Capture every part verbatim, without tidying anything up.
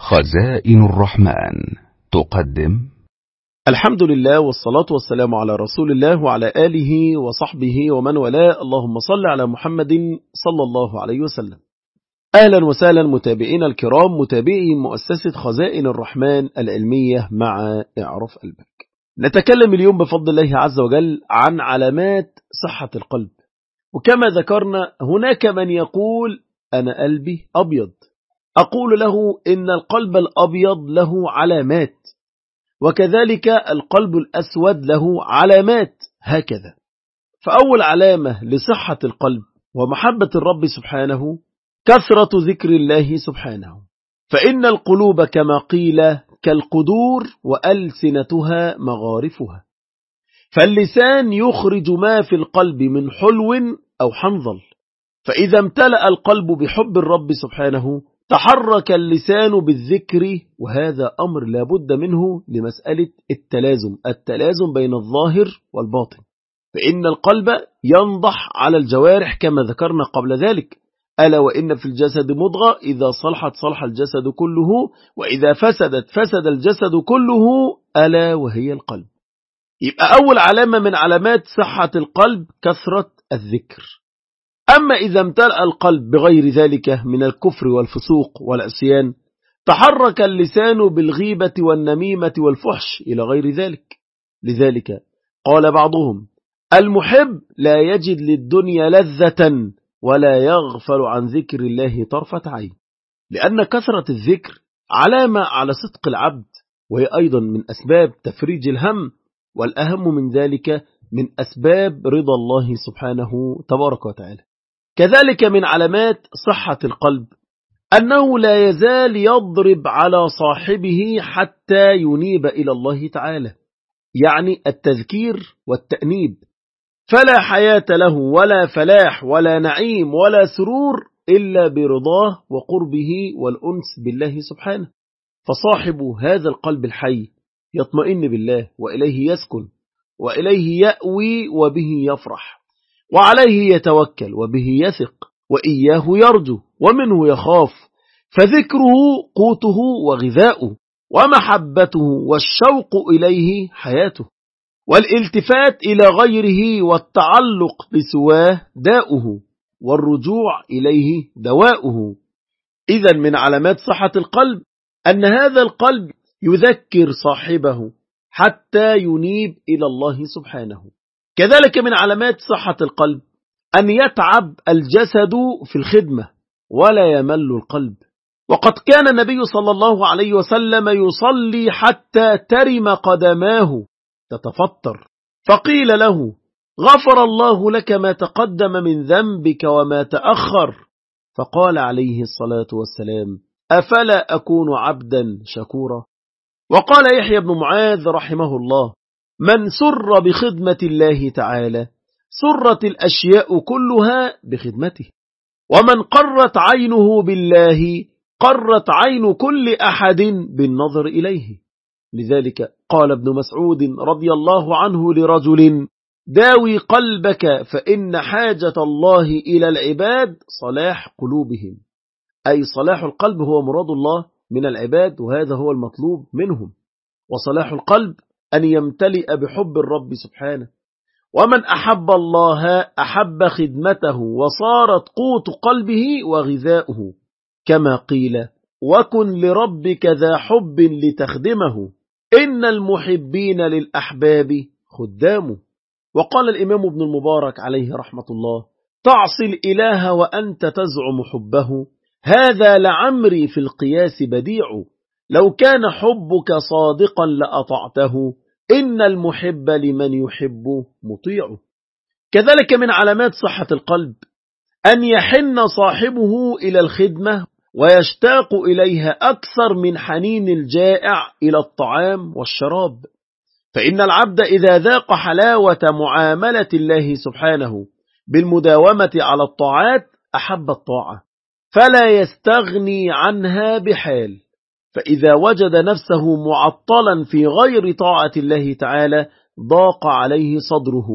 خزائن الرحمن تقدم. الحمد لله والصلاة والسلام على رسول الله وعلى آله وصحبه ومن والاه. اللهم صل على محمد صلى الله عليه وسلم. أهلا وسهلا متابعين الكرام، متابعي مؤسسة خزائن الرحمن العلمية مع اعرف قلبك. نتكلم اليوم بفضل الله عز وجل عن علامات صحة القلب. وكما ذكرنا هناك من يقول أنا قلبي أبيض، أقول له إن القلب الأبيض له علامات، وكذلك القلب الأسود له علامات، هكذا. فأول علامة لصحة القلب ومحبة الرب سبحانه كثرة ذكر الله سبحانه، فإن القلوب كما قيل كالقدور وألسنتها مغارفها، فاللسان يخرج ما في القلب من حلو أو حنظل، فإذا امتلأ القلب بحب الرب سبحانه تحرك اللسان بالذكر، وهذا أمر لا بد منه لمسألة التلازم التلازم بين الظاهر والباطن، فإن القلب ينضح على الجوارح كما ذكرنا قبل ذلك، ألا وإن في الجسد مضغة إذا صلحت صلح الجسد كله، وإذا فسدت فسد الجسد كله، ألا وهي القلب. يبقى أول علامة من علامات صحة القلب كثرة الذكر. أما إذا امتلأ القلب بغير ذلك من الكفر والفسوق والعصيان تحرك اللسان بالغيبة والنميمة والفحش إلى غير ذلك. لذلك قال بعضهم: المحب لا يجد للدنيا لذة ولا يغفل عن ذكر الله طرفة عين، لأن كثرة الذكر علامة على صدق العبد، وهي أيضا من أسباب تفريج الهم، والأهم من ذلك من أسباب رضا الله سبحانه تبارك وتعالى. كذلك من علامات صحة القلب أنه لا يزال يضرب على صاحبه حتى ينيب إلى الله تعالى، يعني التذكير والتأنيب، فلا حياة له ولا فلاح ولا نعيم ولا سرور إلا برضاه وقربه والأنس بالله سبحانه. فصاحب هذا القلب الحي يطمئن بالله وإليه يسكن وإليه يأوي وبه يفرح وعليه يتوكل وبه يثق وإياه يرجو ومنه يخاف، فذكره قوته وغذاؤه ومحبته والشوق إليه حياته، والالتفات إلى غيره والتعلق بسواه داؤه، والرجوع إليه دواؤه. إذن من علامات صحة القلب أن هذا القلب يذكر صاحبه حتى ينيب إلى الله سبحانه. كذلك من علامات صحة القلب أن يتعب الجسد في الخدمة ولا يمل القلب، وقد كان النبي صلى الله عليه وسلم يصلي حتى ترم قدماه تتفطر، فقيل له: غفر الله لك ما تقدم من ذنبك وما تأخر، فقال عليه الصلاة والسلام: أفلا أكون عبدا شكورا. وقال يحيى بن معاذ رحمه الله: من سر بخدمة الله تعالى سرت الأشياء كلها بخدمته، ومن قرت عينه بالله قرت عين كل أحد بالنظر إليه. لذلك قال ابن مسعود رضي الله عنه لرجل: داوي قلبك فإن حاجة الله إلى العباد صلاح قلوبهم، أي صلاح القلب هو مراد الله من العباد، وهذا هو المطلوب منهم. وصلاح القلب أن يمتلئ بحب الرب سبحانه، ومن أحب الله أحب خدمته وصارت قوت قلبه وغذاؤه، كما قيل: وكن لربك ذا حب لتخدمه، إن المحبين للأحباب خدامه. وقال الإمام ابن المبارك عليه رحمة الله: تعصي الإله وأنت تزعم حبه، هذا لعمري في القياس بديع، لو كان حبك صادقا لأطعته، إن المحب لمن يحب مطيع. كذلك من علامات صحة القلب أن يحن صاحبه إلى الخدمة ويشتاق إليها أكثر من حنين الجائع إلى الطعام والشراب، فإن العبد إذا ذاق حلاوة معاملة الله سبحانه بالمداومة على الطاعات أحب الطاعة فلا يستغني عنها بحال، فإذا وجد نفسه معطلا في غير طاعة الله تعالى ضاق عليه صدره،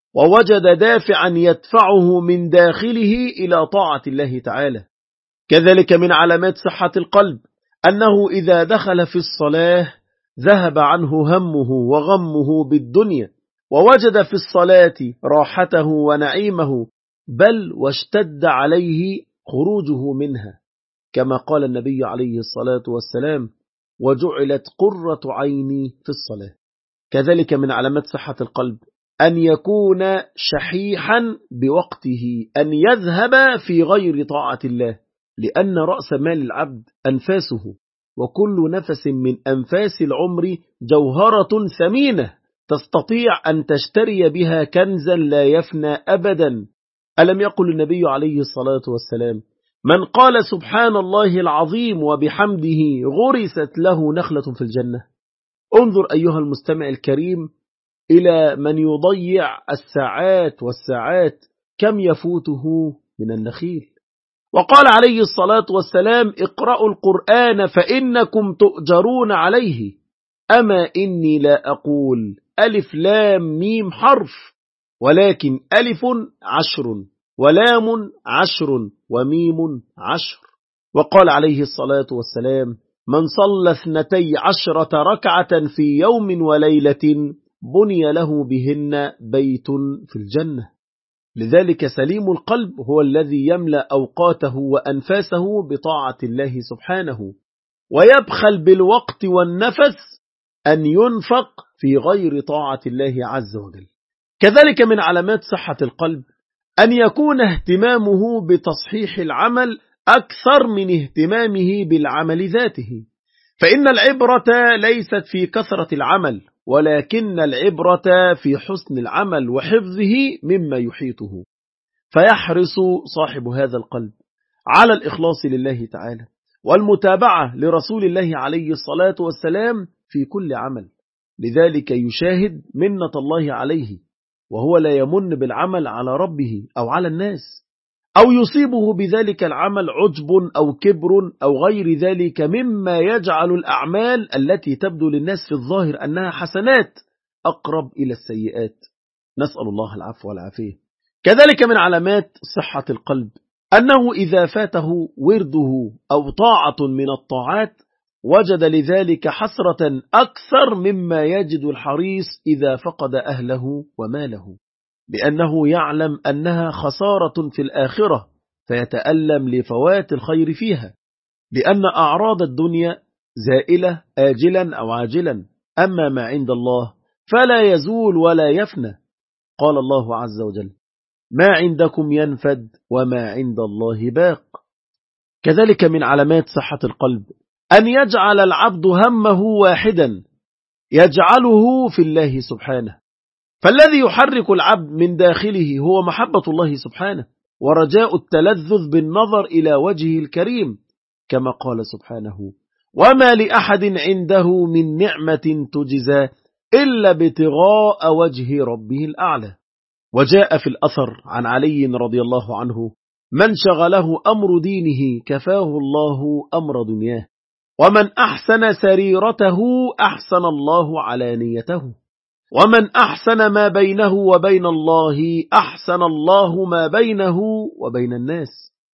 ووجد دافعا يدفعه من داخله إلى طاعة الله تعالى. كذلك من علامات صحة القلب أنه إذا دخل في الصلاة ذهب عنه همه وغمه بالدنيا، ووجد في الصلاة راحته ونعيمه، بل واشتد عليه خروجه منها، كما قال النبي عليه الصلاة والسلام: وجعلت قرة عيني في الصلاة. كذلك من علامات صحة القلب أن يكون شحيحا بوقته، أن يذهب في غير طاعة الله، لأن رأس مال العبد أنفاسه، وكل نفس من أنفاس العمر جوهرة ثمينة تستطيع أن تشتري بها كنزا لا يفنى أبدا. ألم يقل النبي عليه الصلاة والسلام: من قال سبحان الله العظيم وبحمده غرست له نخلة في الجنة. انظر أيها المستمع الكريم إلى من يضيع الساعات والساعات، كم يفوته من النخيل. وقال عليه الصلاة والسلام: اقرأوا القرآن فإنكم تؤجرون عليه. أما إني لا أقول ألف لام ميم حرف، ولكن ألف عشر ولام عشر وميم عشر. وقال عليه الصلاة والسلام: من صلى اثنتي عشرة ركعة في يوم وليلة بني له بهن بيت في الجنة. لذلك سليم القلب هو الذي يملأ أوقاته وأنفاسه بطاعة الله سبحانه، ويبخل بالوقت والنفس أن ينفق في غير طاعة الله عز وجل. كذلك من علامات صحة القلب أن يكون اهتمامه بتصحيح العمل أكثر من اهتمامه بالعمل ذاته، فإن العبرة ليست في كثرة العمل، ولكن العبرة في حسن العمل وحفظه مما يحيطه. فيحرص صاحب هذا القلب على الإخلاص لله تعالى والمتابعة لرسول الله عليه الصلاة والسلام في كل عمل، لذلك يشاهد منة الله عليه، وهو لا يمن بالعمل على ربه أو على الناس، أو يصيبه بذلك العمل عجب أو كبر أو غير ذلك مما يجعل الأعمال التي تبدو للناس في الظاهر أنها حسنات أقرب إلى السيئات. نسأل الله العفو والعافية. كذلك من علامات صحة القلب أنه إذا فاته ورده أو طاعة من الطاعات وجد لذلك حسرة أكثر مما يجد الحريص إذا فقد أهله وماله، لأنه يعلم أنها خسارة في الآخرة فيتألم لفوات الخير فيها، لأن أعراض الدنيا زائلة آجلا أو عاجلا، أما ما عند الله فلا يزول ولا يفنى. قال الله عز وجل: ما عندكم ينفد وما عند الله باق. كذلك من علامات صحة القلب أن يجعل العبد همه واحدا يجعله في الله سبحانه، فالذي يحرك العبد من داخله هو محبة الله سبحانه ورجاء التلذذ بالنظر إلى وجهه الكريم، كما قال سبحانه: وما لأحد عنده من نعمة تجزى إلا ابتغاء وجه ربه الأعلى. وجاء في الأثر عن علي رضي الله عنه: من شغله أمر دينه كفاه الله أمر دنياه، ومن أحسن سريرته أحسن الله علانيته، ومن أحسن ما بينه وبين الله أحسن الله ما بينه وبين الناس.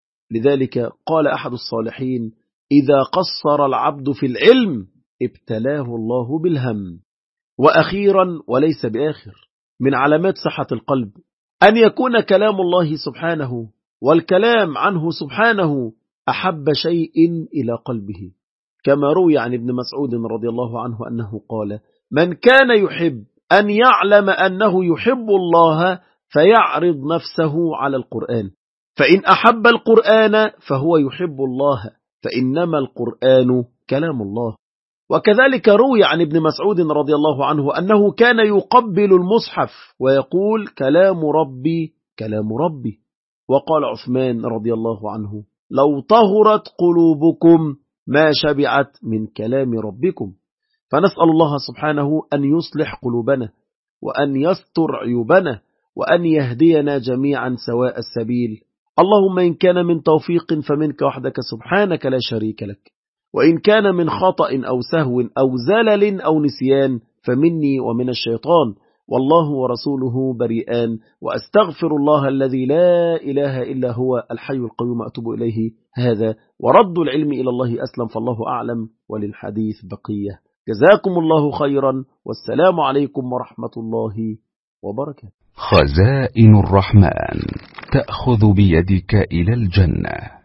لذلك قال أحد الصالحين: إذا قصر العبد في العلم ابتلاه الله بالهم. وأخيرا وليس بآخر من علامات صحة القلب أن يكون كلام الله سبحانه والكلام عنه سبحانه أحب شيء إلى قلبه، كما روي عن ابن مسعود رضي الله عنه أنه قال: من كان يحب أن يعلم أنه يحب الله فيعرض نفسه على القرآن، فإن أحب القرآن فهو يحب الله، فإنما القرآن كلام الله. وكذلك روي عن ابن مسعود رضي الله عنه أنه كان يقبل المصحف ويقول: كلام ربي كلام ربي. وقال عثمان رضي الله عنه: لو طهرت قلوبكم ما شبعت من كلام ربكم. فنسأل الله سبحانه أن يصلح قلوبنا وأن يستر عيوبنا وأن يهدينا جميعا سواء السبيل. اللهم إن كان من توفيق فمنك وحدك سبحانك لا شريك لك، وإن كان من خطأ أو سهو أو زلل أو نسيان فمني ومن الشيطان. والله ورسوله بريئان، وأستغفر الله الذي لا إله إلا هو الحي القيوم أتوب إليه. هذا ورد العلم إلى الله أسلم، فالله أعلم، وللحديث بقية. جزاكم الله خيرا، والسلام عليكم ورحمة الله وبركاته. خزائن الرحمن تأخذ بيدك إلى الجنة.